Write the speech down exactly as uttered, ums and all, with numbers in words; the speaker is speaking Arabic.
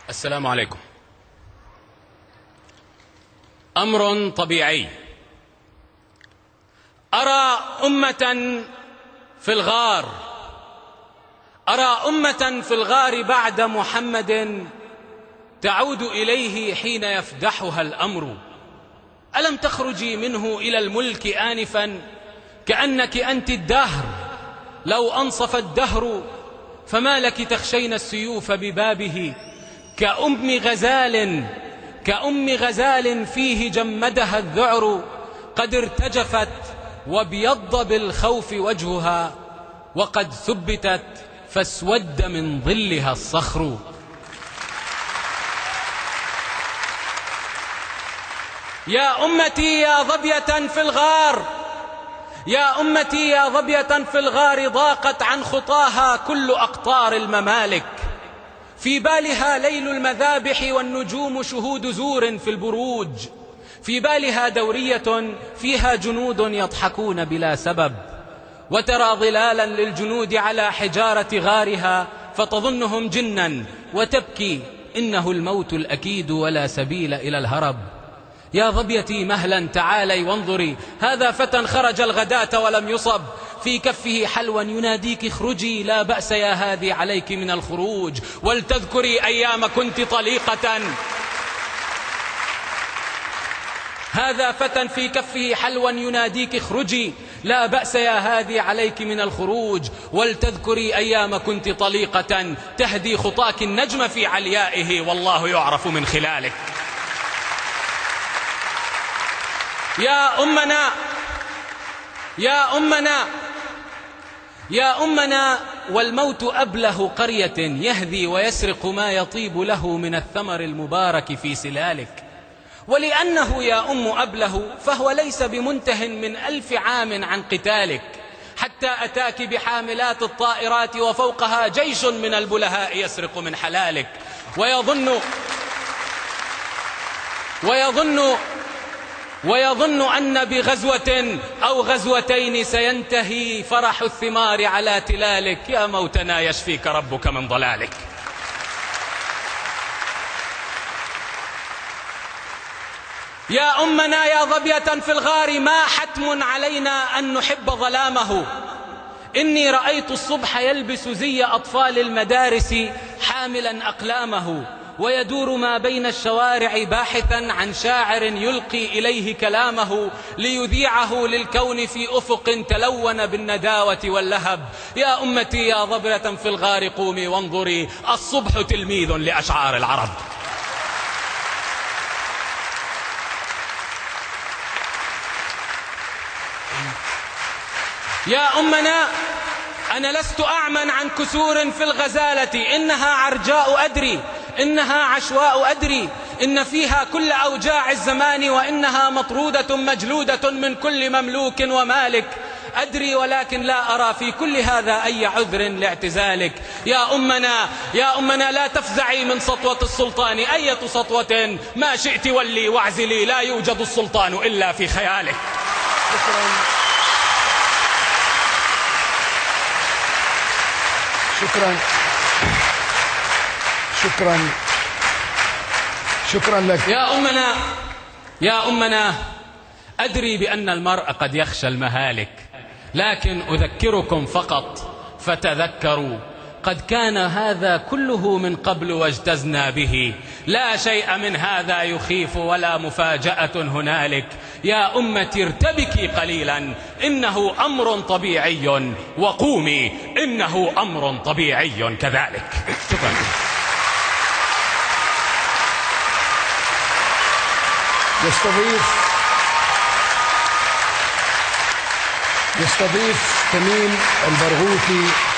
السلام عليكم. أمر طبيعي، أرى أمة في الغار، أرى أمة في الغار بعد محمد تعود إليه حين يفدحها الأمر. ألم تخرجي منه إلى الملك آنفا كأنك أنت الدهر، لو أنصف الدهر فما لك تخشين السيوف ببابه. كأم غزال كأم غزال فيه جمدها الذعر، قد ارتجفت وابيض بالخوف وجهها، وقد ثبتت فاسود من ظلها الصخر. يا أمتي يا ظبية في الغار، يا أمتي يا ظبية في الغار، ضاقت عن خطاها كل أقطار الممالك. في بالها ليل المذابح والنجوم شهود زور في البروج، في بالها دورية فيها جنود يضحكون بلا سبب، وترى ظلالا للجنود على حجارة غارها فتظنهم جنا وتبكي، إنه الموت الأكيد ولا سبيل إلى الهرب. يا ظبيتي مهلا تعالي وانظري، هذا فتى خرج الغداة ولم يصب، في كفه حلوى يناديك اخرجي، لا بأس يا هذه عليك من الخروج، ولتذكري أيام كنت طليقة. هذا فتى في كفه حلوى يناديك اخرجي، لا بأس يا هذه عليك من الخروج، ولتذكري أيام كنت طليقة، تهدي خطاك النجم في عليائه والله يعرف من خلالك. يا أمنا يا أمنا يا أمنا والموت أبله قرية، يهذي ويسرق ما يطيب له من الثمر المبارك في سلالك. ولأنه يا أم أبله فهو ليس بمنته من ألف عام عن قتالك، حتى أتاك بحاملات الطائرات وفوقها جيش من البلهاء يسرق من حلالك. ويظن ويظن ويظن أن بغزوة أو غزوتين سينتهي فرح الثمار على تلالك. يا موتنا يشفيك ربك من ضلالك. يا أمنا يا ظبية في الغار، ما حتم علينا أن نحب ظلامه. إني رأيت الصبح يلبس زي أطفال المدارس حاملا أقلامه، ويدور ما بين الشوارع باحثا عن شاعر يلقي إليه كلامه، ليذيعه للكون في أفق تلون بالنداوة واللهب. يا أمتي يا ظبية في الغار قومي وانظري، الصبح تلميذ لأشعار العرب. يا أمنا أنا لست أعمى عن كسور في الغزالة، إنها عرجاء أدري، إنها عشواء أدري، إن فيها كل أوجاع الزمان، وإنها مطرودة مجلودة من كل مملوك ومالك. أدري ولكن لا أرى في كل هذا أي عذر لاعتزالك. يا أمنا يا أمنا لا تفزعي من سطوة السلطان، أية سطوة ما شئت ولي واعزلي، لا يوجد السلطان إلا في خيالك. شكرا شكرا شكرا لك. يا أمنا يا أمنا أدري بأن المرء قد يخشى المهالك، لكن أذكركم فقط فتذكروا، قد كان هذا كله من قبل واجتزنا به، لا شيء من هذا يخيف ولا مفاجأة هنالك. يا أمتي ارتبكي قليلا، إنه أمر طبيعي، وقومي إنه أمر طبيعي كذلك. شكرا. يستضيف يستضيف تميم البرغوثي